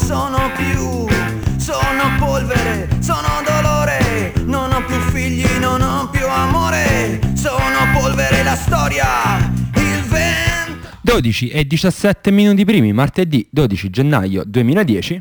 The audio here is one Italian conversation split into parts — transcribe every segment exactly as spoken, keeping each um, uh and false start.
sono più, sono polvere, sono dolore, non ho più figli, non ho più amore, sono polvere, la storia, il vento. dodici e diciassette minuti primi, martedì dodici gennaio duemiladieci.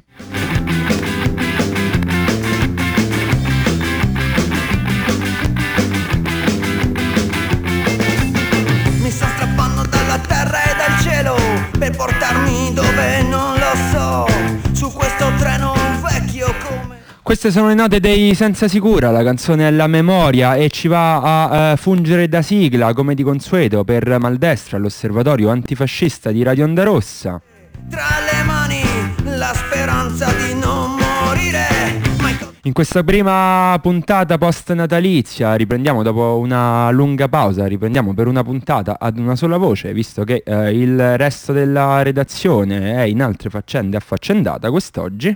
Mi sto strappando dalla terra e dal cielo per portarmi dove non lo so, su questo treno vecchio come... Queste sono le note dei Senza Sicura, la canzone è La Memoria e ci va a uh, fungere da sigla, come di consueto, per Maldestra, l'osservatorio antifascista di Radio Onda Rossa. Tra le mani la speranza di non morire. In questa prima puntata post-natalizia riprendiamo dopo una lunga pausa, riprendiamo per una puntata ad una sola voce, visto che uh, il resto della redazione è in altre faccende affaccendata quest'oggi.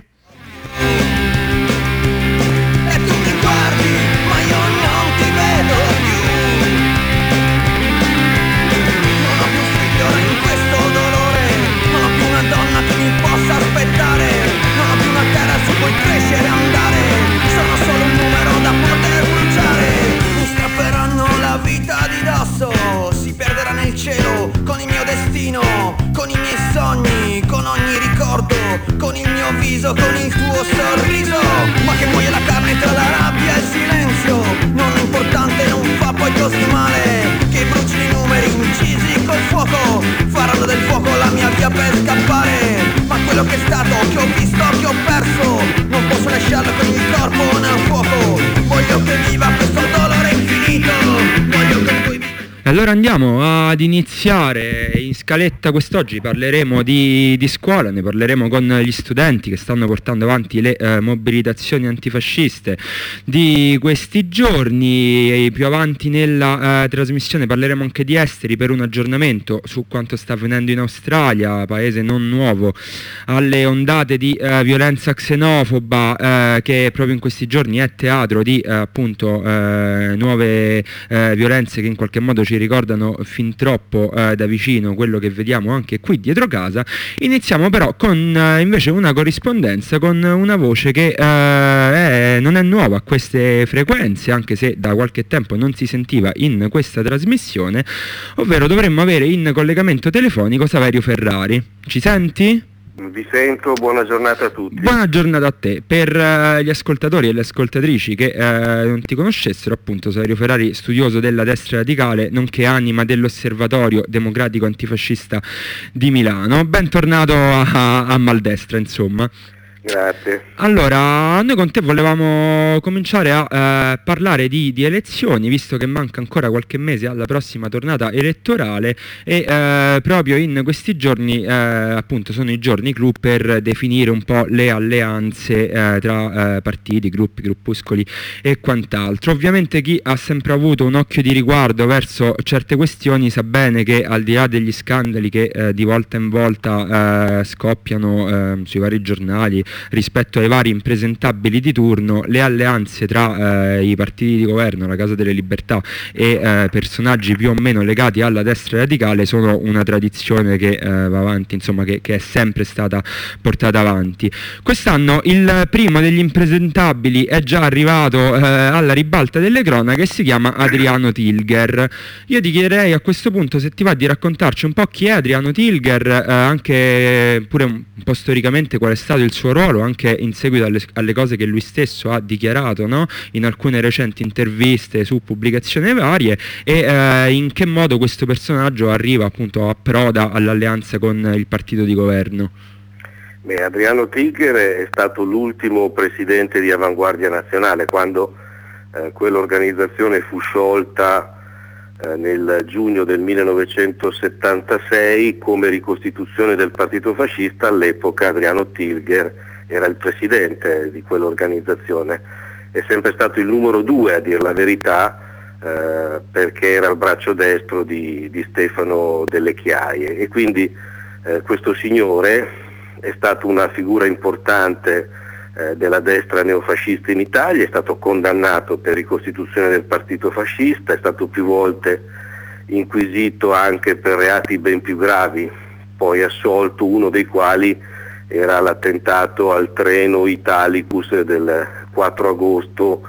Crescere e andare, sono solo un numero da poter bruciare. Mi strapperanno la vita di dosso, si perderà nel cielo con il mio destino, con i miei sogni, con ogni ricordo, con il mio viso, con il tuo sorriso. Ma che muoia la carne tra la rabbia e il silenzio, non è importante, non fa poi così male. Che bruci i numeri incisi col fuoco, faranno del fuoco la mia via per scappare. Ma quello che è stato, che ho visto, che ho perso, non posso lasciarlo con il corpo nel fuoco. Voglio che viva questo dolore infinito, voglio che poi... E allora andiamo ad iniziare in scaletta. Quest'oggi parleremo di, di scuola, ne parleremo con gli studenti che stanno portando avanti le eh, mobilitazioni antifasciste di questi giorni. E più avanti nella eh, trasmissione parleremo anche di esteri per un aggiornamento su quanto sta avvenendo in Australia, paese non nuovo alle ondate di eh, violenza xenofoba eh, che proprio in questi giorni è teatro di eh, appunto eh, nuove eh, violenze che in qualche modo ci ricordano fin troppo eh, da vicino quello che vediamo anche qui dietro casa. Iniziamo però con eh, invece una corrispondenza con una voce che eh, è, non è nuova a queste frequenze, anche se da qualche tempo non si sentiva in questa trasmissione, ovvero dovremmo avere in collegamento telefonico Saverio Ferrari. Ci senti? Vi sento, buona giornata a tutti. Buona giornata a te. Per uh, gli ascoltatori e le ascoltatrici che uh, non ti conoscessero, appunto, Saverio Ferrari, studioso della destra radicale, nonché anima dell'Osservatorio Democratico Antifascista di Milano. Bentornato a, a Maldestra, insomma. Grazie. Allora, noi con te volevamo cominciare a eh, parlare di, di elezioni, visto che manca ancora qualche mese alla prossima tornata elettorale e eh, proprio in questi giorni, eh, appunto, sono i giorni clou per definire un po' le alleanze eh, tra eh, partiti, gruppi, gruppuscoli e quant'altro. Ovviamente chi ha sempre avuto un occhio di riguardo verso certe questioni sa bene che, al di là degli scandali che eh, di volta in volta eh, scoppiano eh, sui vari giornali rispetto ai vari impresentabili di turno, le alleanze tra eh, i partiti di governo, la Casa delle Libertà e eh, personaggi più o meno legati alla destra radicale sono una tradizione che eh, va avanti, insomma, che, che è sempre stata portata avanti. Quest'anno il primo degli impresentabili è già arrivato eh, alla ribalta delle cronache e si chiama Adriano Tilger. Io ti chiederei a questo punto se ti va di raccontarci un po' chi è Adriano Tilger, eh, anche pure un po' storicamente qual è stato il suo ruolo, anche in seguito alle, alle cose che lui stesso ha dichiarato, no? In alcune recenti interviste su pubblicazioni varie, e eh, in che modo questo personaggio arriva appunto a approda all'alleanza con il partito di governo. Beh, Adriano Tilger è stato l'ultimo presidente di Avanguardia Nazionale quando eh, quell'organizzazione fu sciolta eh, nel giugno del millenovecentosettantasei come ricostituzione del partito fascista. All'epoca Adriano Tilger era il presidente di quell'organizzazione, è sempre stato il numero due a dire la verità, eh, perché era il braccio destro di, di Stefano Delle Chiaie, e quindi eh, questo signore è stato una figura importante eh, della destra neofascista in Italia, è stato condannato per ricostituzione del partito fascista, è stato più volte inquisito anche per reati ben più gravi, poi assolto, uno dei quali era l'attentato al treno Italicus del quattro agosto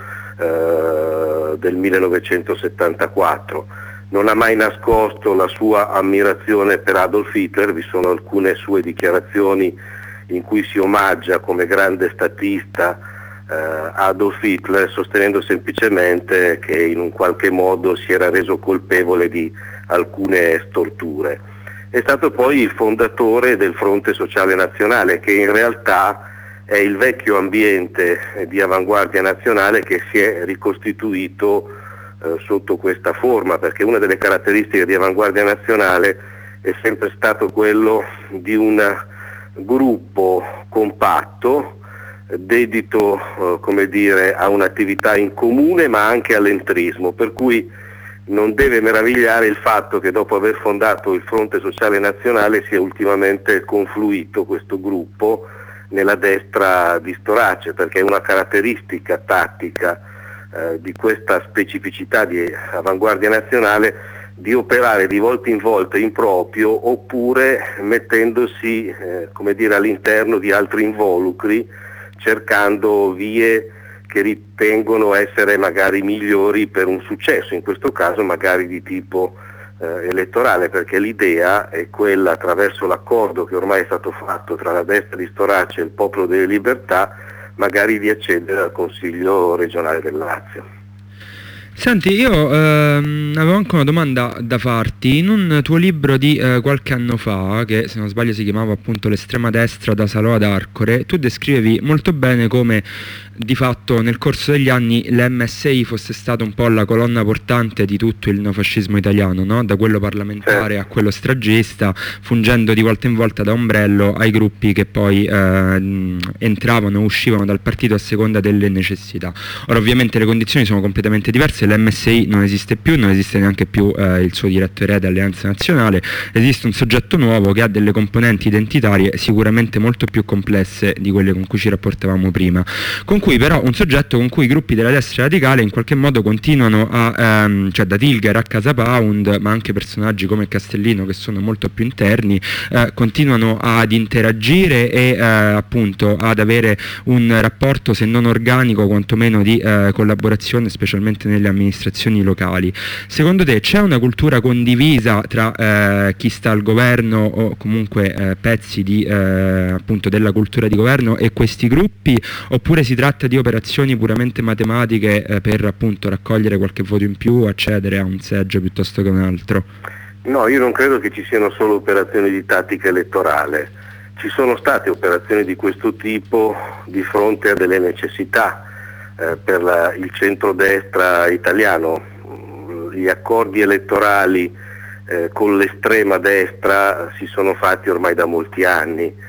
eh, del millenovecentosettantaquattro. Non ha mai nascosto la sua ammirazione per Adolf Hitler, vi sono alcune sue dichiarazioni in cui si omaggia come grande statista eh, Adolf Hitler, sostenendo semplicemente che in un qualche modo si era reso colpevole di alcune storture. È stato poi il fondatore del Fronte Sociale Nazionale, che in realtà è il vecchio ambiente di Avanguardia Nazionale che si è ricostituito eh, sotto questa forma, perché una delle caratteristiche di Avanguardia Nazionale è sempre stato quello di un gruppo compatto, dedito eh, come dire, a un'attività in comune ma anche all'entrismo, per cui non deve meravigliare il fatto che dopo aver fondato il Fronte Sociale Nazionale sia ultimamente confluito questo gruppo nella destra di Storace, perché è una caratteristica tattica eh, di questa specificità di Avanguardia Nazionale di operare di volta in volta in proprio, oppure mettendosi eh, come dire, all'interno di altri involucri, cercando vie che ritengono essere magari migliori per un successo, in questo caso magari di tipo eh, elettorale, perché l'idea è quella, attraverso l'accordo che ormai è stato fatto tra la destra di Storace e il Popolo delle Libertà, magari di accedere al Consiglio regionale del Lazio. Senti, io ehm, avevo anche una domanda da farti. In un tuo libro di eh, qualche anno fa, che se non sbaglio si chiamava appunto L'estrema destra da Salò ad Arcore, tu descrivevi molto bene come di fatto nel corso degli anni l'M S I fosse stata un po' la colonna portante di tutto il neofascismo italiano, no? Da quello parlamentare a quello stragista, fungendo di volta in volta da ombrello ai gruppi che poi eh, entravano e uscivano dal partito a seconda delle necessità. Ora ovviamente le condizioni sono completamente diverse, l'M S I non esiste più, non esiste neanche più eh, il suo diretto erede Alleanza Nazionale, esiste un soggetto nuovo che ha delle componenti identitarie sicuramente molto più complesse di quelle con cui ci rapportavamo prima, con cui però un soggetto con cui i gruppi della destra radicale in qualche modo continuano a, ehm, cioè da Tilger a Casa Pound, ma anche personaggi come Castellino che sono molto più interni, eh, continuano ad interagire e eh, appunto ad avere un rapporto se non organico quantomeno di eh, collaborazione, specialmente nelle amministrazioni locali. Secondo te c'è una cultura condivisa tra eh, chi sta al governo o comunque eh, pezzi di, eh, appunto della cultura di governo e questi gruppi, oppure si tratta di operazioni puramente matematiche eh, per appunto raccogliere qualche voto in più, accedere a un seggio piuttosto che un altro? No, io non credo che ci siano solo operazioni di tattica elettorale, ci sono state operazioni di questo tipo di fronte a delle necessità eh, per la, il centrodestra italiano. Gli accordi elettorali eh, con l'estrema destra si sono fatti ormai da molti anni,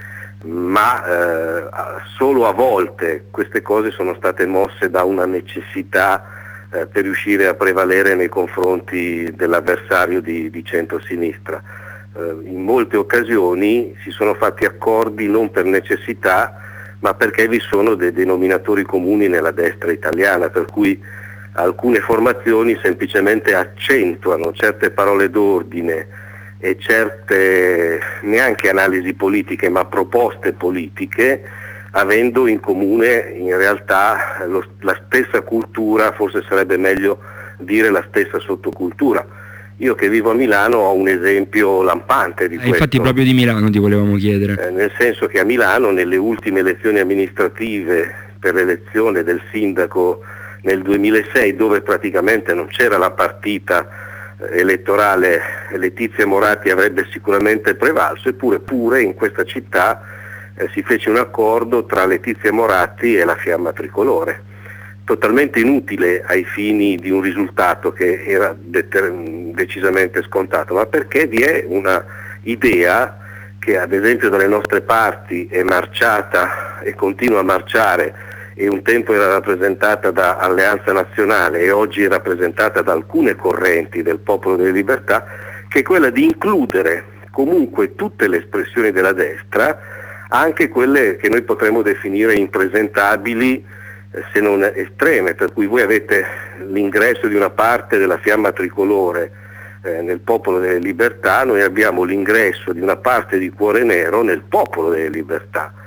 ma eh, solo a volte queste cose sono state mosse da una necessità eh, per riuscire a prevalere nei confronti dell'avversario di, di centrosinistra. Eh, in molte occasioni si sono fatti accordi non per necessità, ma perché vi sono dei denominatori comuni nella destra italiana, per cui alcune formazioni semplicemente accentuano certe parole d'ordine e certe neanche analisi politiche ma proposte politiche, avendo in comune in realtà lo, la stessa cultura, forse sarebbe meglio dire la stessa sottocultura. Io che vivo a Milano ho un esempio lampante di eh, questo. Infatti proprio di Milano ti volevamo chiedere. Eh, nel senso che a Milano nelle ultime elezioni amministrative per l'elezione del sindaco nel duemilasei, dove praticamente non c'era la partita elettorale, Letizia Moratti avrebbe sicuramente prevalso, eppure pure in questa città eh, si fece un accordo tra Letizia Moratti e la Fiamma Tricolore, totalmente inutile ai fini di un risultato che era deter- decisamente scontato, ma perché vi è una idea che ad esempio dalle nostre parti è marciata e continua a marciare, e un tempo era rappresentata da Alleanza Nazionale e oggi è rappresentata da alcune correnti del Popolo delle Libertà, che è quella di includere comunque tutte le espressioni della destra, anche quelle che noi potremmo definire impresentabili eh, se non estreme, per cui voi avete l'ingresso di una parte della Fiamma Tricolore eh, nel Popolo delle Libertà, noi abbiamo l'ingresso di una parte di Cuore Nero nel Popolo delle Libertà.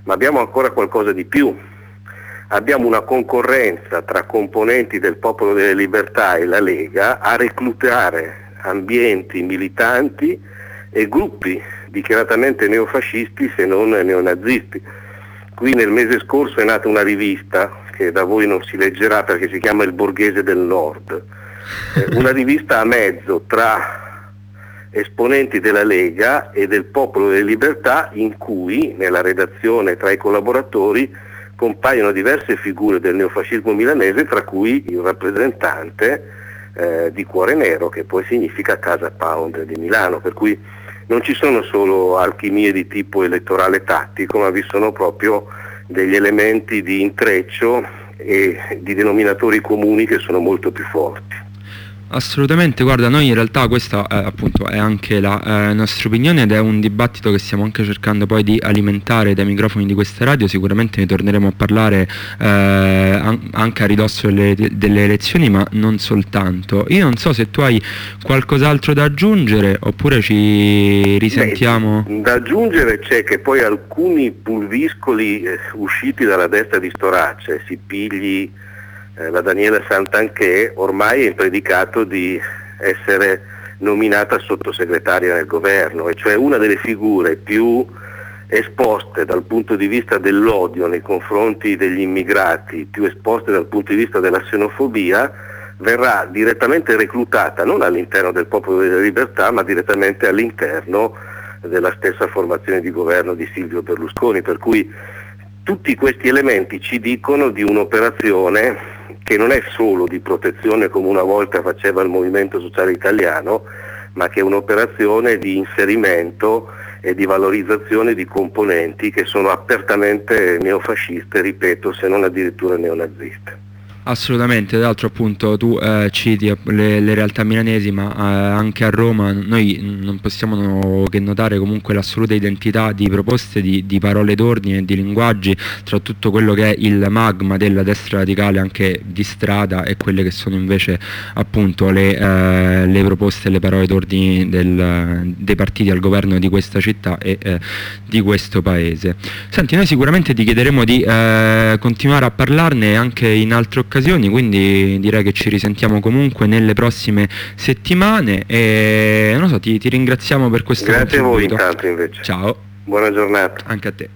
ma abbiamo ancora qualcosa di più. Abbiamo una concorrenza tra componenti del Popolo delle Libertà e la Lega a reclutare ambienti militanti e gruppi dichiaratamente neofascisti, se non neonazisti. Qui nel mese scorso è nata una rivista che da voi non si leggerà perché si chiama Il Borghese del Nord, eh, una rivista a mezzo tra esponenti della Lega e del Popolo delle Libertà, in cui nella redazione tra i collaboratori compaiono diverse figure del neofascismo milanese, tra cui il rappresentante eh, di Cuore Nero, che poi significa Casa Pound di Milano, per cui non ci sono solo alchimie di tipo elettorale tattico, ma vi sono proprio degli elementi di intreccio e di denominatori comuni che sono molto più forti. Assolutamente, guarda, noi in realtà questa eh, appunto è anche la eh, nostra opinione ed è un dibattito che stiamo anche cercando poi di alimentare dai microfoni di questa radio. Sicuramente ne torneremo a parlare eh, an- anche a ridosso delle, delle elezioni, ma non soltanto. Io non so se tu hai qualcos'altro da aggiungere oppure ci risentiamo. Beh, da aggiungere c'è che poi alcuni pulviscoli eh, usciti dalla destra di Storace, si pigli Eh, la Daniela Santanchè, ormai è in predicato di essere nominata sottosegretaria del governo, e cioè una delle figure più esposte dal punto di vista dell'odio nei confronti degli immigrati, più esposte dal punto di vista della xenofobia, verrà direttamente reclutata non all'interno del Popolo delle Libertà, ma direttamente all'interno della stessa formazione di governo di Silvio Berlusconi, per cui tutti questi elementi ci dicono di un'operazione che non è solo di protezione come una volta faceva il Movimento Sociale Italiano, ma che è un'operazione di inserimento e di valorizzazione di componenti che sono apertamente neofasciste, ripeto, se non addirittura neonaziste. Assolutamente, tra l'altro appunto tu eh, citi le, le realtà milanesi, ma eh, anche a Roma noi non possiamo no, che notare comunque l'assoluta identità di proposte, di, di parole d'ordine e di linguaggi tra tutto quello che è il magma della destra radicale anche di strada e quelle che sono invece appunto le, eh, le proposte e le parole d'ordine del, dei partiti al governo di questa città e eh, di questo paese. Senti, noi sicuramente ti chiederemo di eh, continuare a parlarne anche in altre occasioni, quindi direi che ci risentiamo comunque nelle prossime settimane e non so, ti, ti ringraziamo per questo Grazie contributo. a voi intanto invece. Ciao. Buona giornata. Anche a te.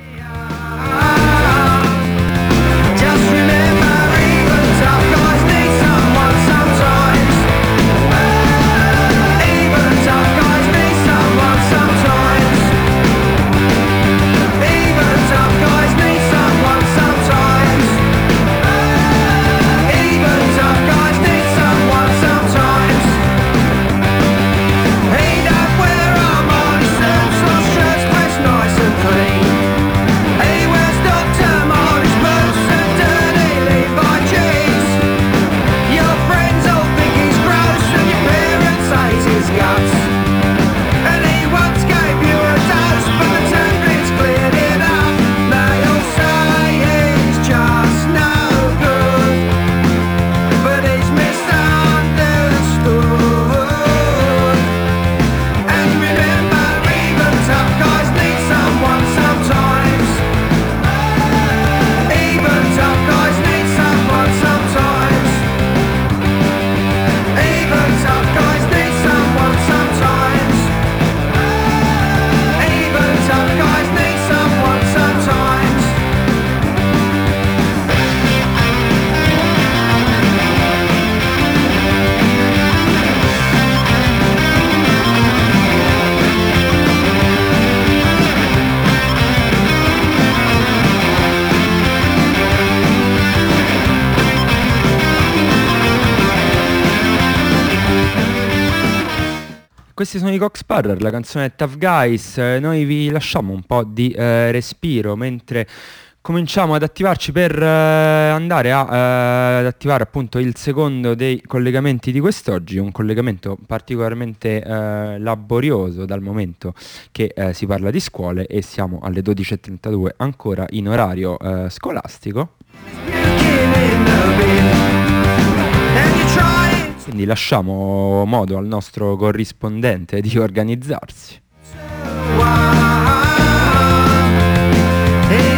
Questi sono i Coxsparrer, la canzone Tough Guys. Eh, noi vi lasciamo un po' di eh, respiro mentre cominciamo ad attivarci per eh, andare a, eh, ad attivare appunto il secondo dei collegamenti di quest'oggi, un collegamento particolarmente eh, laborioso dal momento che eh, si parla di scuole e siamo alle dodici e trentadue ancora in orario eh, scolastico. Quindi lasciamo modo al nostro corrispondente di organizzarsi. Hey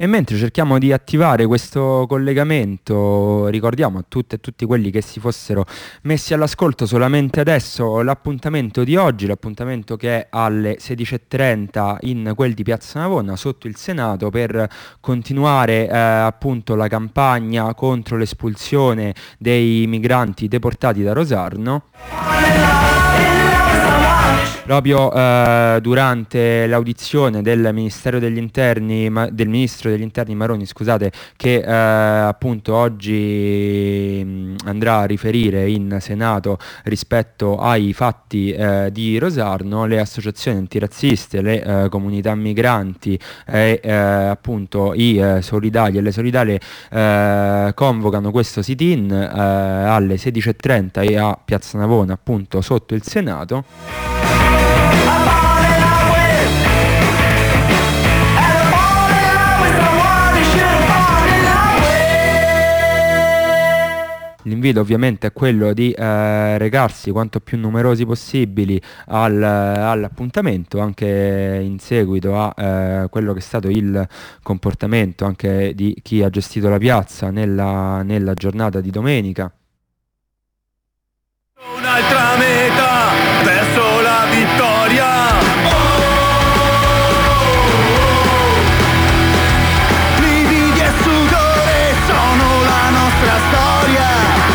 E mentre cerchiamo di attivare questo collegamento, ricordiamo a tutte e tutti quelli che si fossero messi all'ascolto solamente adesso l'appuntamento di oggi, l'appuntamento che è alle sedici e trenta in quel di Piazza Navona sotto il Senato per continuare eh, appunto la campagna contro l'espulsione dei migranti deportati da Rosarno. Proprio eh, durante l'audizione del Ministero degli Interni, ma, del Ministro degli Interni Maroni, scusate, che eh, appunto oggi mh, andrà a riferire in Senato rispetto ai fatti eh, di Rosarno, le associazioni antirazziste, le eh, comunità migranti e eh, appunto i eh, solidali e le solidali eh, convocano questo sit-in eh, alle sedici e trenta e a Piazza Navona, appunto sotto il Senato. L'invito ovviamente è quello di eh, recarsi quanto più numerosi possibili al, all'appuntamento, anche in seguito a eh, quello che è stato il comportamento anche di chi ha gestito la piazza nella, nella giornata di domenica. Un'altra meta verso la vittoria. Lividi e sudore sono la nostra storia.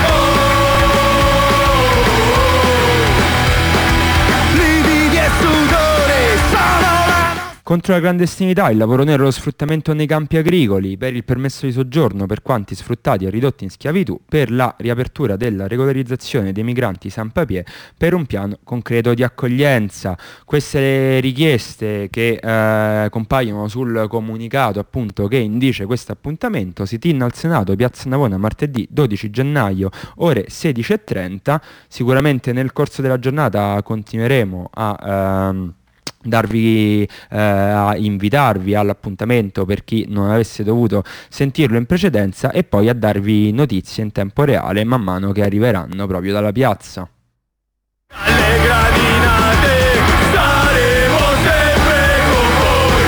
Lividi e sudore sono la nostra. Contro la clandestinità, il lavoro nero e lo sfruttamento nei campi agricoli, per il permesso di soggiorno per quanti sfruttati e ridotti in schiavitù, per la riapertura della regolarizzazione dei migranti sans papier, per un piano concreto di accoglienza. Queste richieste che eh, compaiono sul comunicato appunto che indice questo appuntamento, sit-in al Senato, Piazza Navona, martedì dodici gennaio, ore sedici e trenta. Sicuramente nel corso della giornata continueremo a... Ehm, darvi eh, a invitarvi all'appuntamento per chi non avesse dovuto sentirlo in precedenza e poi a darvi notizie in tempo reale man mano che arriveranno proprio dalla piazza. Alle gradinate staremo sempre con voi.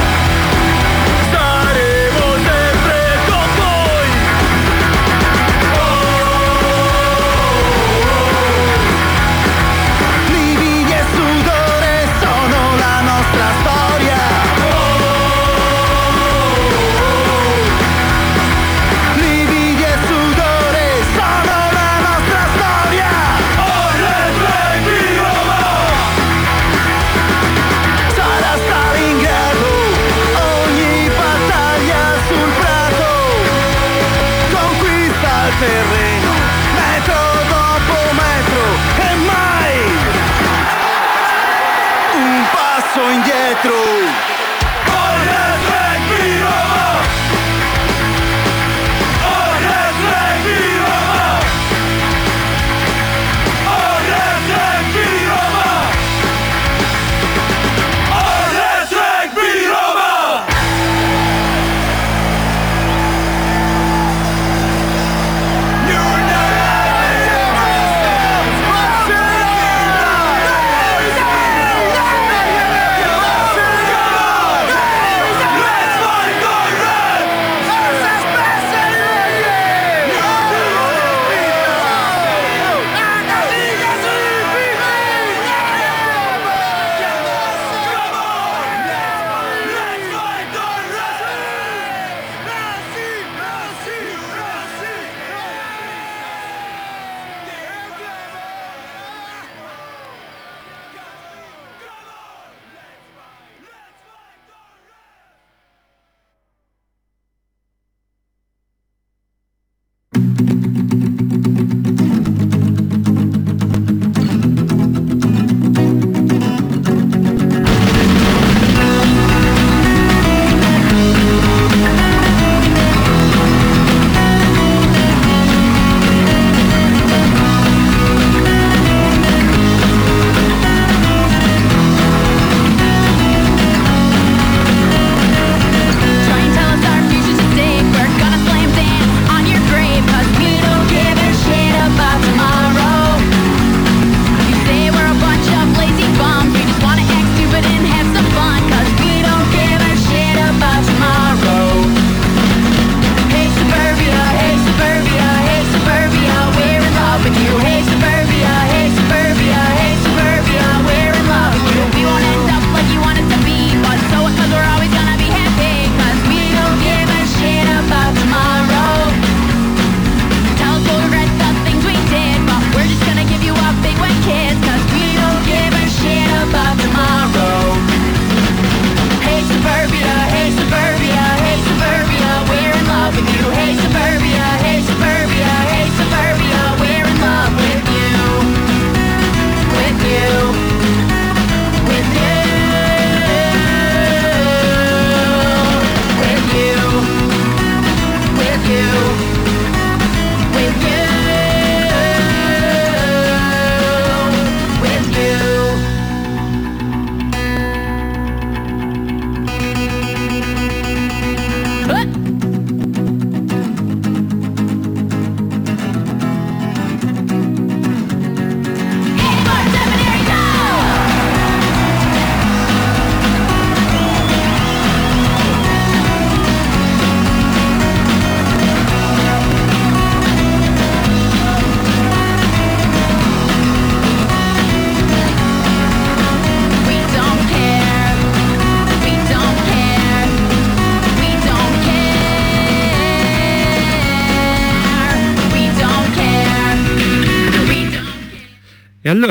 Staremo sempre con voi. Lividi e sudore sono la nostra storia. Lividi e sudore sono la nostra storia. Sarà Stalingrado, ogni battaglia sul prato conquista il terreno, metro dopo metro e mai un passo indietro. Roma!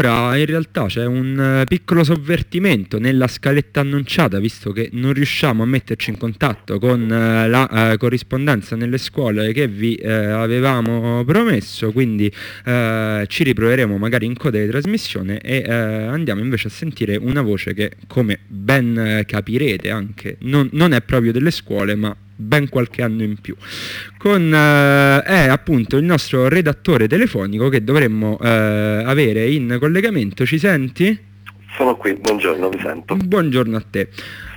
allora in realtà c'è un uh, piccolo sovvertimento nella scaletta annunciata, visto che non riusciamo a metterci in contatto con uh, la uh, corrispondenza nelle scuole che vi uh, avevamo promesso, quindi uh, ci riproveremo magari in coda di trasmissione e uh, andiamo invece a sentire una voce che, come ben uh, capirete anche, non, non è proprio delle scuole, ma ben qualche anno in più, con eh, è appunto il nostro redattore telefonico che dovremmo eh, avere in collegamento. Ci senti? Sono qui, buongiorno, vi sento. Buongiorno a te.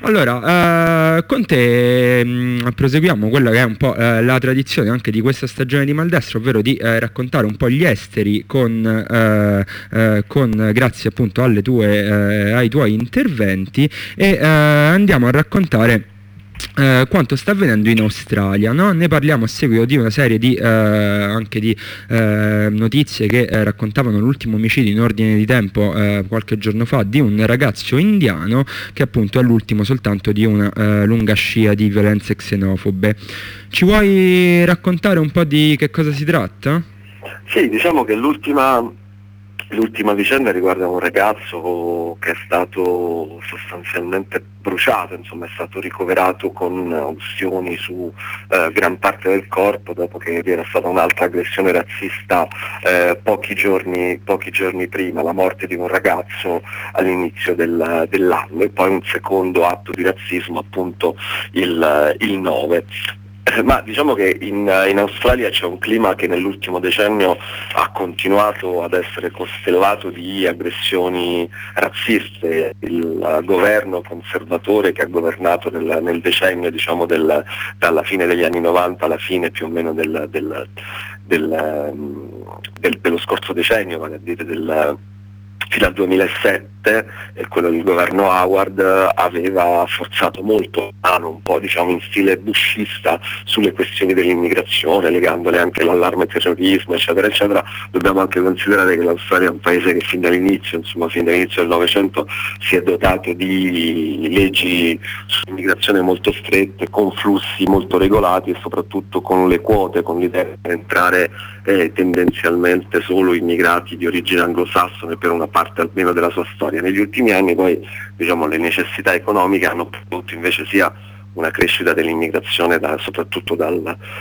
Allora, eh, con te mh, proseguiamo quella che è un po' eh, la tradizione anche di questa stagione di Maldestro, ovvero di eh, raccontare un po' gli esteri con, eh, eh, con grazie appunto alle tue, eh, ai tuoi interventi, e eh, andiamo a raccontare Uh, quanto sta avvenendo in Australia, no? Ne parliamo a seguito di una serie di uh, anche di uh, notizie che uh, raccontavano l'ultimo omicidio in ordine di tempo uh, qualche giorno fa di un ragazzo indiano, che appunto è l'ultimo soltanto di una uh, lunga scia di violenze xenofobe. Ci vuoi raccontare un po' di che cosa si tratta? Sì, diciamo che l'ultima L'ultima vicenda riguarda un ragazzo che è stato sostanzialmente bruciato, insomma è stato ricoverato con ustioni su eh, gran parte del corpo dopo che vi era stata un'altra aggressione razzista eh, pochi giorni, pochi giorni prima, la morte di un ragazzo all'inizio del, dell'anno, e poi un secondo atto di razzismo appunto il, il nove. Ma diciamo che in, in Australia c'è un clima che nell'ultimo decennio ha continuato ad essere costellato di aggressioni razziste. Il governo conservatore che ha governato nel, nel decennio, diciamo del, dalla fine degli anni novanta alla fine più o meno del, del, del, del, dello scorso decennio, vale a dire del fino al duemilasette, e quello del governo Howard aveva forzato molto mano, un po' diciamo in stile bushista, sulle questioni dell'immigrazione, legandole anche all'allarme terrorismo, eccetera, eccetera. Dobbiamo anche considerare che l'Australia è un paese che fin dall'inizio, insomma fin dall'inizio del Novecento, si è dotato di leggi sull'immigrazione molto strette, con flussi molto regolati e soprattutto con le quote, con l'idea di entrare eh, tendenzialmente solo immigrati di origine anglosassone per una parte almeno della sua storia. Negli ultimi anni poi diciamo le necessità economiche hanno prodotto invece sia una crescita dell'immigrazione da, soprattutto dal,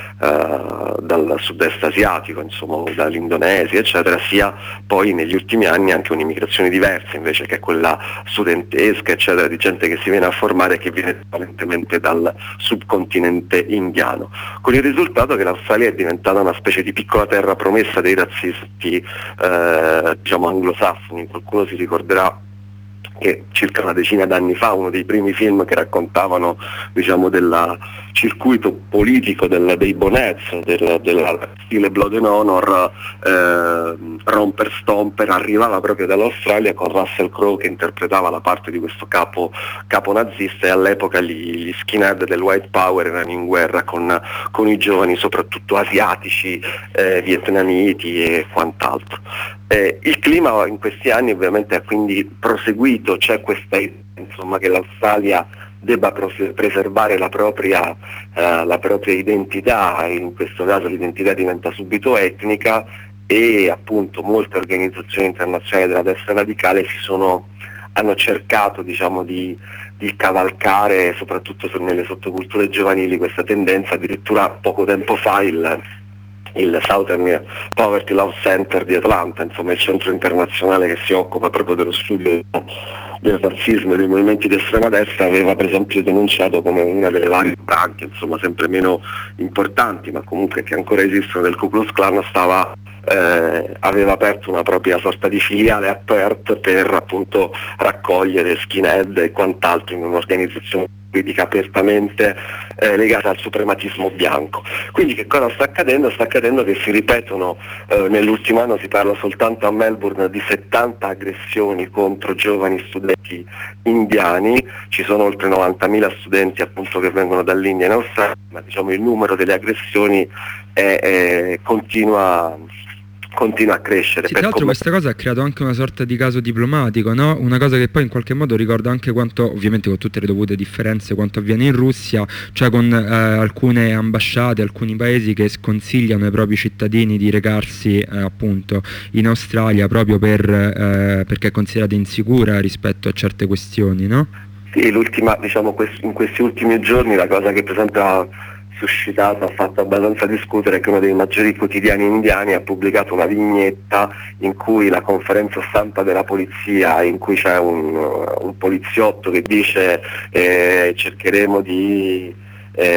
uh, dal sud-est asiatico, insomma dall'Indonesia eccetera, sia poi negli ultimi anni anche un'immigrazione diversa invece, che è quella studentesca eccetera, di gente che si viene a formare e che viene prevalentemente dal subcontinente indiano, con il risultato che l'Australia è diventata una specie di piccola terra promessa dei razzisti eh, diciamo anglosassoni. Qualcuno si ricorderà che circa una decina d'anni fa uno dei primi film che raccontavano diciamo del circuito politico del, dei Bonets, del, del stile Blood and Honor, eh, Romper Stomper, arrivava proprio dall'Australia con Russell Crowe che interpretava la parte di questo capo, capo nazista, e all'epoca gli, gli skinhead del White Power erano in guerra con, con i giovani soprattutto asiatici, eh, vietnamiti e quant'altro. Eh, il clima in questi anni ovviamente ha quindi proseguito, c'è questa idea insomma che l'Australia debba preservare la propria, eh, la propria identità, in questo caso l'identità diventa subito etnica, e appunto molte organizzazioni internazionali della destra radicale si sono, hanno cercato diciamo di, di cavalcare soprattutto nelle sottoculture giovanili questa tendenza. Addirittura poco tempo fa il il Southern Poverty Law Center di Atlanta, insomma il centro internazionale che si occupa proprio dello studio del razzismo e dei movimenti di estrema destra, aveva per esempio denunciato come una delle varie branche, insomma sempre meno importanti ma comunque che ancora esistono, del Ku Klux Klan, stava eh, aveva aperto una propria sorta di filiale a Perth per appunto raccogliere skinhead e quant'altro in un'organizzazione politica apertamente eh, legata al suprematismo bianco. Quindi che cosa sta accadendo? Sta accadendo che si ripetono, eh, nell'ultimo anno si parla soltanto a Melbourne di settanta aggressioni contro giovani studenti indiani, ci sono oltre novantamila studenti appunto che vengono dall'India in Australia, ma diciamo il numero delle aggressioni è, è, continua continua a crescere. Sì, tra l'altro questa cosa ha creato anche una sorta di caso diplomatico, no? Una cosa che poi in qualche modo ricorda anche quanto, ovviamente con tutte le dovute differenze, quanto avviene in Russia, cioè con eh, alcune ambasciate, alcuni paesi che sconsigliano ai propri cittadini di recarsi eh, appunto in Australia proprio per, eh, perché è considerata insicura rispetto a certe questioni, no? Sì, l'ultima, diciamo, in questi ultimi giorni la cosa che per esempio ha suscitato, ha fatto abbastanza discutere, che uno dei maggiori quotidiani indiani ha pubblicato una vignetta in cui la conferenza stampa della polizia, in cui c'è un, un poliziotto che dice eh, cercheremo di eh,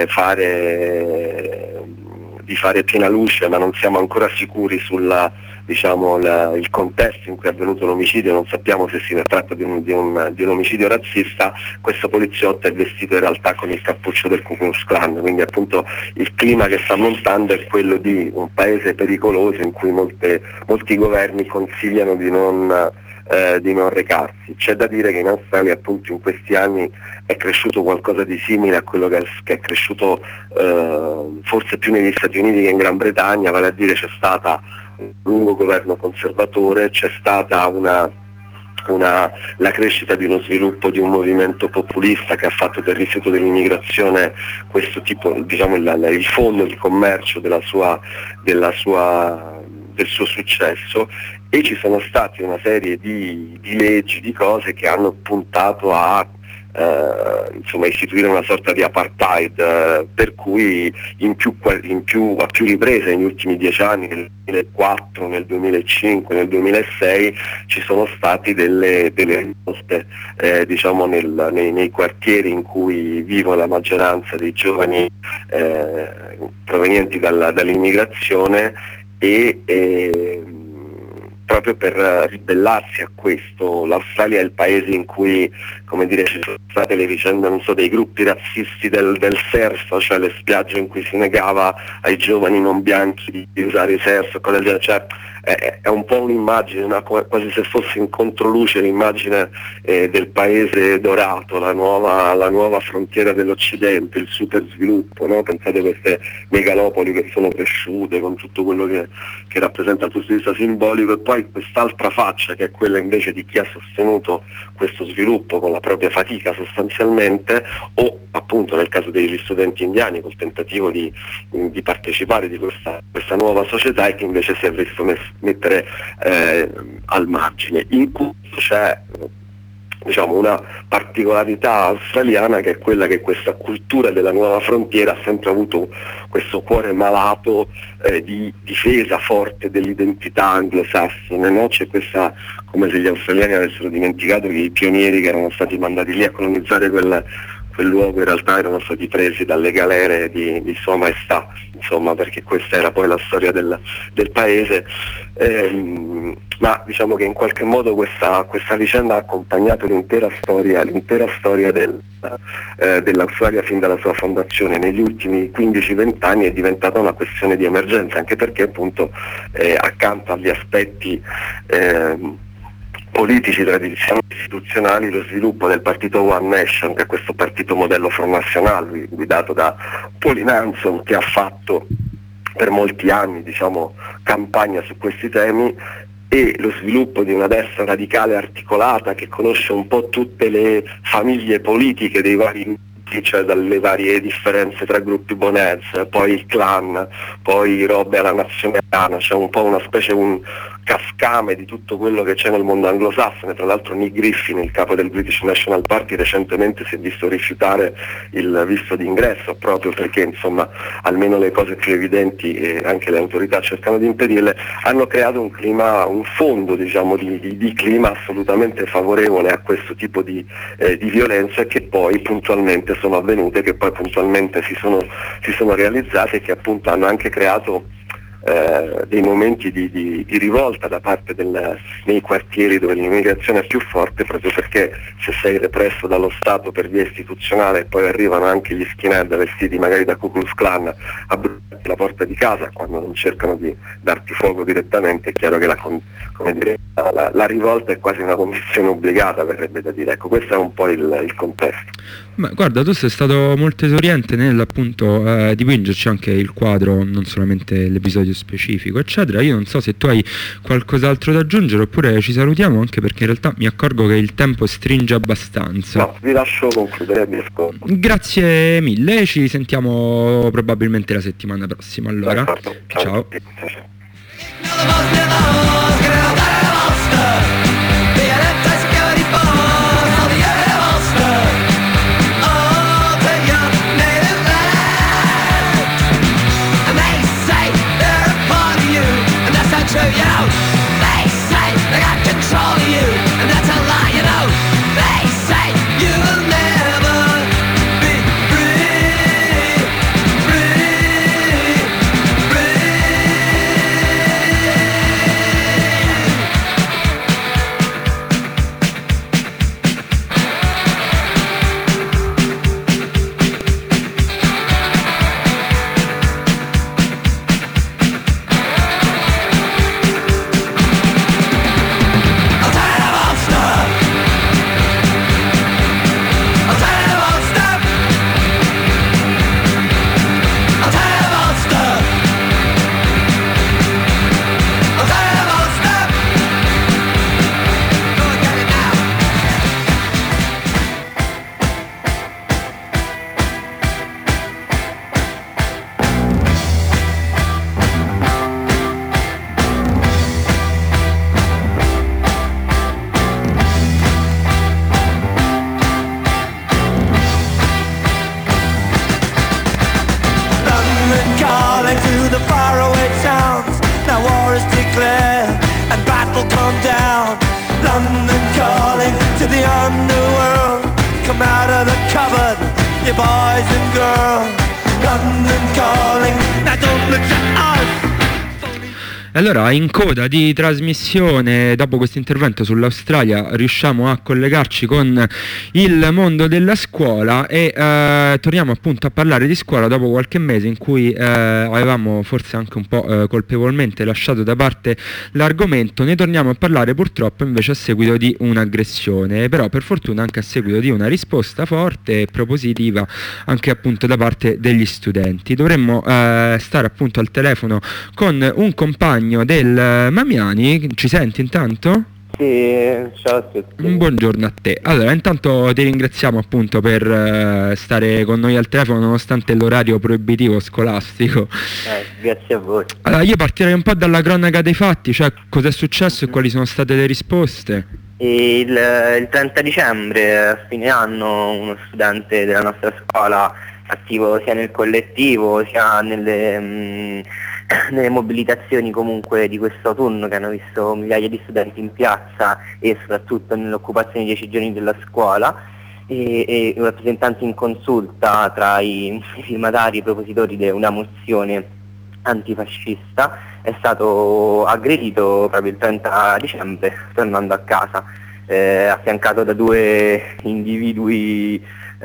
fare di fare piena luce, ma non siamo ancora sicuri sulla, diciamo, la, il contesto in cui è avvenuto l'omicidio, non sappiamo se si tratta di un, di, un, di un omicidio razzista. Questo poliziotto è vestito in realtà con il cappuccio del Ku Klux Klan, quindi appunto il clima che sta montando è quello di un paese pericoloso in cui molte, molti governi consigliano di non, eh, di non recarsi. C'è da dire che in Australia appunto in questi anni è cresciuto qualcosa di simile a quello che è, che è cresciuto eh, forse più negli Stati Uniti che in Gran Bretagna, vale a dire c'è stata un lungo governo conservatore, c'è stata una, una, la crescita di uno sviluppo di un movimento populista che ha fatto del rifiuto dell'immigrazione questo tipo, diciamo, il, il fondo di commercio della sua, della sua, del suo successo, e ci sono state una serie di, di leggi, di cose che hanno puntato a Uh, insomma istituire una sorta di apartheid, uh, per cui in più, in più, a più riprese negli ultimi dieci anni, nel duemilaquattro, nel duemilacinque, nel duemilasei ci sono stati delle, delle risposte eh, diciamo nel, nei, nei quartieri in cui vive la maggioranza dei giovani eh, provenienti dalla, dall'immigrazione e, e proprio per ribellarsi a questo. L'Australia è il paese in cui, come dire, ci sono state le vicende, non so, dei gruppi razzisti del, del surf, cioè le spiagge in cui si negava ai giovani non bianchi di, di usare i surf, cose del genere. Cioè, è, è un po' un'immagine, una, quasi se fosse in controluce l'immagine eh, del paese dorato, la nuova, la nuova frontiera dell'Occidente, il super sviluppo, no? Pensate a queste megalopoli che sono cresciute con tutto quello che, che rappresenta dal punto di vista simbolico, e poi quest'altra faccia che è quella invece di chi ha sostenuto questo sviluppo con la propria fatica sostanzialmente, o appunto nel caso degli studenti indiani col tentativo di, di partecipare di questa, questa nuova società, e che invece si è visto mes- mettere eh, al margine. In cui c'è diciamo una particolarità australiana, che è quella che questa cultura della nuova frontiera ha sempre avuto questo cuore malato eh, di difesa forte dell'identità anglosassone, no? C'è questa, come se gli australiani avessero dimenticato che i pionieri che erano stati mandati lì a colonizzare quel, quel luogo in realtà erano stati presi dalle galere di, di Sua Maestà, insomma, perché questa era poi la storia del, del paese. Ehm, ma diciamo che in qualche modo questa, questa vicenda ha accompagnato l'intera storia, l'intera storia del, eh, dell'Australia fin dalla sua fondazione. Negli ultimi quindici venti anni è diventata una questione di emergenza, anche perché appunto eh, accanto agli aspetti eh, politici, tradizionali, istituzionali, lo sviluppo del partito One Nation, che è questo partito modello Front National guidato da Pauline Hanson, che ha fatto per molti anni, diciamo, campagna su questi temi, e lo sviluppo di una destra radicale articolata che conosce un po' tutte le famiglie politiche dei vari gruppi, cioè dalle varie differenze tra gruppi bonez, poi il clan, poi robe alla nazione americana, c'è un po' una specie, un cascame di tutto quello che c'è nel mondo anglosassone. Tra l'altro Nick Griffin, il capo del British National Party, recentemente si è visto rifiutare il visto d'ingresso, proprio perché insomma almeno le cose più evidenti, e anche le autorità cercano di impedirle, hanno creato un clima, un fondo diciamo di, di, di clima assolutamente favorevole a questo tipo di, eh, di violenze, che poi puntualmente sono avvenute, che poi puntualmente si sono, si sono realizzate, e che appunto hanno anche creato Eh, dei momenti di, di, di rivolta da parte del, nei quartieri dove l'immigrazione è più forte, proprio perché se sei represso dallo Stato per via istituzionale e poi arrivano anche gli skinhead vestiti magari da Ku Klux Klan a bruciarti la porta di casa quando non cercano di darti fuoco direttamente, è chiaro che la, come dire, la, la rivolta è quasi una condizione obbligata, verrebbe da dire. Ecco, questo è un po' il, il contesto. Ma guarda, tu sei stato molto esoriente nell'appunto eh, dipingerci anche il quadro, non solamente l'episodio specifico, eccetera. Io non so se tu hai qualcos'altro da aggiungere oppure ci salutiamo, anche perché in realtà mi accorgo che il tempo stringe abbastanza. No, vi lascio concludere il mio scopo. Grazie mille, ci sentiamo probabilmente la settimana prossima allora. D'accordo. Ciao. Ciao. Ciao. Allora, in coda di trasmissione, dopo questo intervento sull'Australia, riusciamo a collegarci con il mondo della scuola e eh, torniamo appunto a parlare di scuola dopo qualche mese in cui eh, avevamo forse anche un po' eh, colpevolmente lasciato da parte l'argomento. Ne torniamo a parlare purtroppo invece a seguito di un'aggressione, però per fortuna anche a seguito di una risposta forte e propositiva anche appunto da parte degli studenti. Dovremmo eh, stare appunto al telefono con un compagno del Mamiani. Ci senti intanto? Sì, ciao a tutti. Buongiorno a te. Allora, intanto ti ringraziamo appunto per uh, stare con noi al telefono nonostante l'orario proibitivo scolastico. Eh, grazie a voi. Allora, io partirei un po' dalla cronaca dei fatti, cioè cosa è successo e quali sono state le risposte. E il, il trenta dicembre, a fine anno, uno studente della nostra scuola, attivo sia nel collettivo sia nelle... Mh, nelle mobilitazioni comunque di questo autunno che hanno visto migliaia di studenti in piazza e soprattutto nell'occupazione di dieci giorni della scuola e, e rappresentanti in consulta tra i, i firmatari e i propositori di una mozione antifascista è stato aggredito proprio il trenta dicembre tornando a casa, eh, affiancato da due individui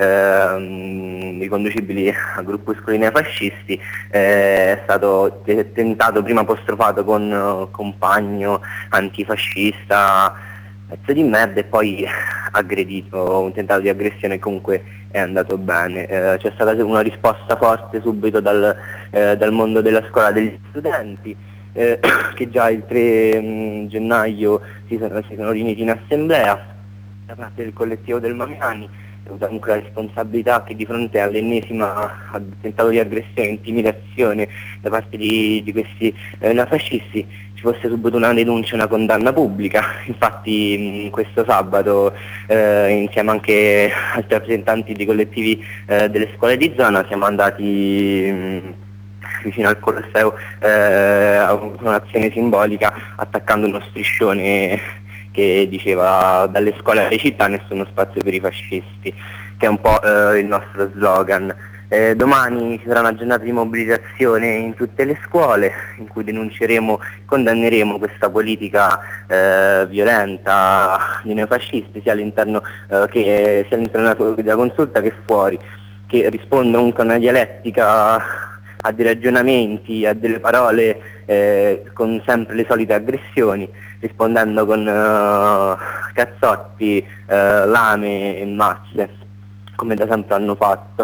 eh, riconducibili a gruppuscoli neofascisti. Eh, è stato tentato, prima apostrofato con uh, compagno antifascista, pezzo di merda, e poi aggredito, un tentato di aggressione comunque è andato bene. Eh, c'è stata una risposta forte subito dal, eh, dal mondo della scuola degli studenti, eh, che già il tre mh, gennaio si sono, si sono riuniti in assemblea da parte del collettivo del Mamiani, comunque la responsabilità che di fronte all'ennesima tentato di aggressione e intimidazione da parte di, di questi eh, neofascisti ci fosse subito una denuncia e una condanna pubblica. Infatti mh, questo sabato eh, insieme anche a altri rappresentanti di collettivi eh, delle scuole di zona siamo andati mh, vicino al Colosseo eh, a un'azione simbolica attaccando uno striscione che diceva dalle scuole alle città nessuno spazio per i fascisti, che è un po' eh, il nostro slogan. Eh, domani ci sarà una giornata di mobilitazione in tutte le scuole in cui denunceremo, condanneremo questa politica eh, violenta dei neofascisti sia all'interno, eh, che, sia all'interno della consulta che fuori, che risponde comunque a una dialettica, a dei ragionamenti, a delle parole eh, con sempre le solite aggressioni, rispondendo con uh, cazzotti, uh, lame e mazze, come da sempre hanno fatto.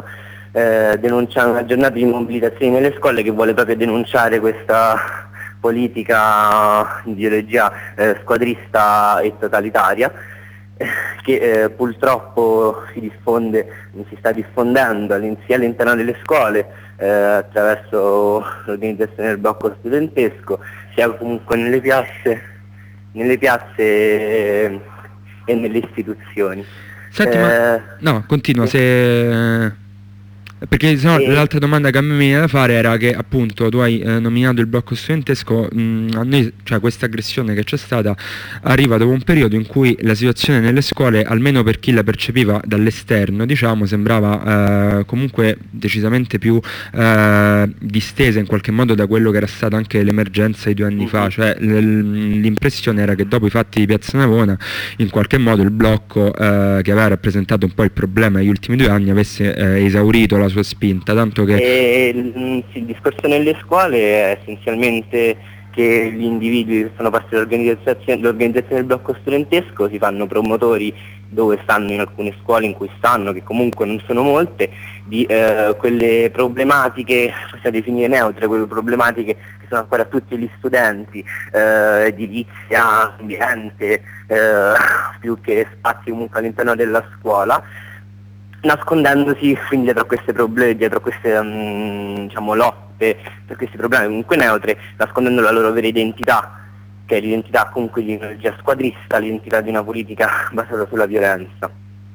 eh, denunciando una giornata di mobilitazione nelle scuole che vuole proprio denunciare questa politica, ideologia eh, squadrista e totalitaria eh, che eh, purtroppo si diffonde, si sta diffondendo sia all'interno delle scuole eh, attraverso l'organizzazione del blocco studentesco, sia comunque nelle piazze, nelle piazze eh, e nelle istituzioni. Senti, eh, ma... no, continua, se... Perché se no, e... l'altra domanda che a me mi viene da fare era che appunto tu hai eh, nominato il blocco studentesco, mh, a noi, cioè questa aggressione che c'è stata arriva dopo un periodo in cui la situazione nelle scuole, almeno per chi la percepiva dall'esterno, diciamo, sembrava eh, comunque decisamente più eh, distesa in qualche modo da quello che era stata anche l'emergenza di due anni fa, cioè l- l'impressione era che dopo i fatti di Piazza Navona in qualche modo il blocco eh, che aveva rappresentato un po' il problema negli ultimi due anni avesse eh, esaurito la sua spinta, tanto che... E, sì, il discorso nelle scuole è essenzialmente che gli individui che fanno parte dell'organizzazione, dell'organizzazione del blocco studentesco si fanno promotori dove stanno in alcune scuole in cui stanno, che comunque non sono molte, di eh, quelle problematiche, possiamo definire neutre, quelle problematiche che sono ancora tutti gli studenti, eh, edilizia, ambiente, eh, più che spazi comunque all'interno della scuola, nascondendosi quindi dietro a queste problemi, dietro a queste um, diciamo lotte, per questi problemi comunque neutre, nascondendo la loro vera identità, che è l'identità comunque di un'ideologia squadrista, l'identità di una politica basata sulla violenza.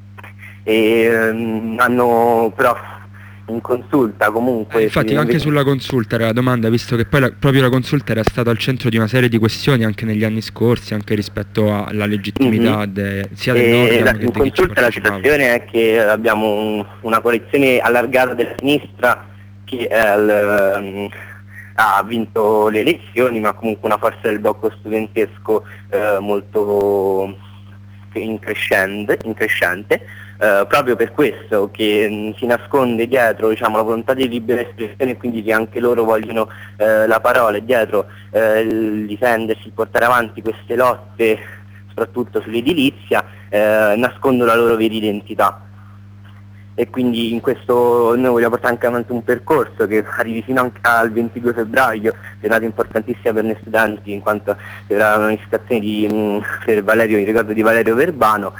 E um, hanno però in consulta comunque... Eh, infatti anche sulla consulta era la domanda, visto che poi la, proprio la consulta era stata al centro di una serie di questioni anche negli anni scorsi, anche rispetto alla legittimità mm-hmm. de, sia dell'organo che in di consulta la situazione è che abbiamo un, una coalizione allargata della sinistra che è um, ha vinto le elezioni, ma comunque una forza del blocco studentesco eh, molto increscente, increscente. Uh, proprio per questo che mh, si nasconde dietro, diciamo, la volontà di libera espressione, e quindi che anche loro vogliono uh, la parola, e dietro uh, il difendersi, portare avanti queste lotte, soprattutto sull'edilizia, uh, nascondono la loro vera identità. E quindi in questo noi vogliamo portare anche avanti un percorso che arrivi fino anche al ventidue febbraio, giornata importantissima per noi studenti, in quanto sarà una manifestazione di, mh, per Valerio, in ricordo di Valerio Verbano,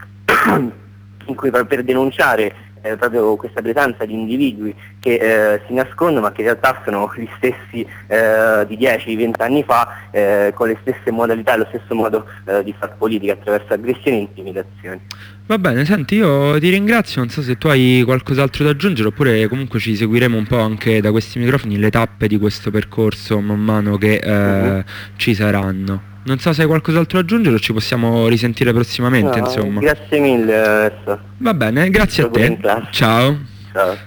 in cui per denunciare eh, proprio questa presenza di individui che eh, si nascondono, ma che in realtà sono gli stessi eh, di dieci venti anni fa, eh, con le stesse modalità e lo stesso modo eh, di far politica attraverso aggressioni e intimidazioni. Va bene, senti, io ti ringrazio, non so se tu hai qualcos'altro da aggiungere, oppure comunque ci seguiremo un po' anche da questi microfoni le tappe di questo percorso man mano che eh, uh-huh. ci saranno. Non so se hai qualcos'altro da aggiungere o ci possiamo risentire prossimamente, no, insomma. Grazie mille. Adesso. Va bene, grazie a te. Ciao. Ciao.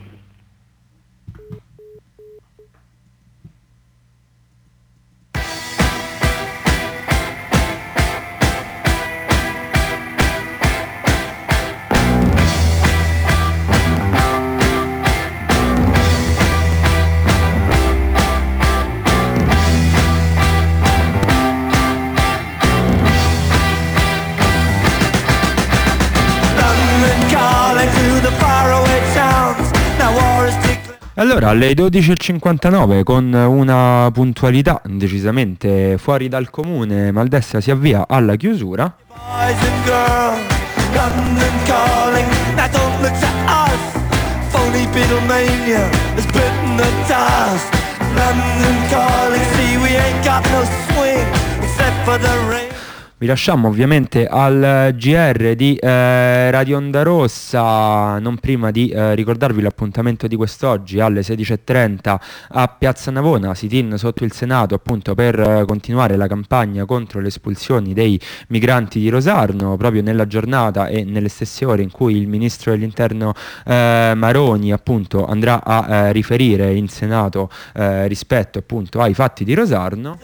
Allora, alle dodici e cinquantanove, con una puntualità decisamente fuori dal comune, Maldestra si avvia alla chiusura. Vi lasciamo ovviamente al G R di eh, Radio Onda Rossa, non prima di eh, ricordarvi l'appuntamento di quest'oggi alle sedici e trenta a Piazza Navona, sit-in sotto il Senato, appunto per eh, continuare la campagna contro le espulsioni dei migranti di Rosarno, proprio nella giornata e nelle stesse ore in cui il ministro dell'interno eh, Maroni appunto andrà a eh, riferire in Senato eh, rispetto appunto ai fatti di Rosarno.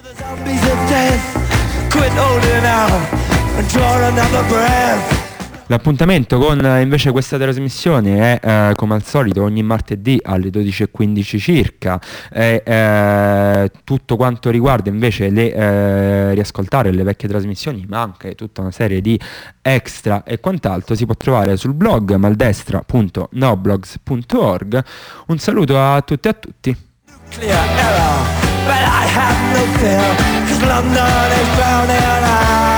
L'appuntamento con eh, invece questa trasmissione è eh, come al solito ogni martedì alle dodici e quindici circa, e eh, tutto quanto riguarda invece le eh, riascoltare le vecchie trasmissioni, ma anche tutta una serie di extra e quant'altro si può trovare sul blog maldestra punto noblogs punto org. Un saluto a tutti e a tutti. Clear error, but I have no fear, 'cause London is drowning out.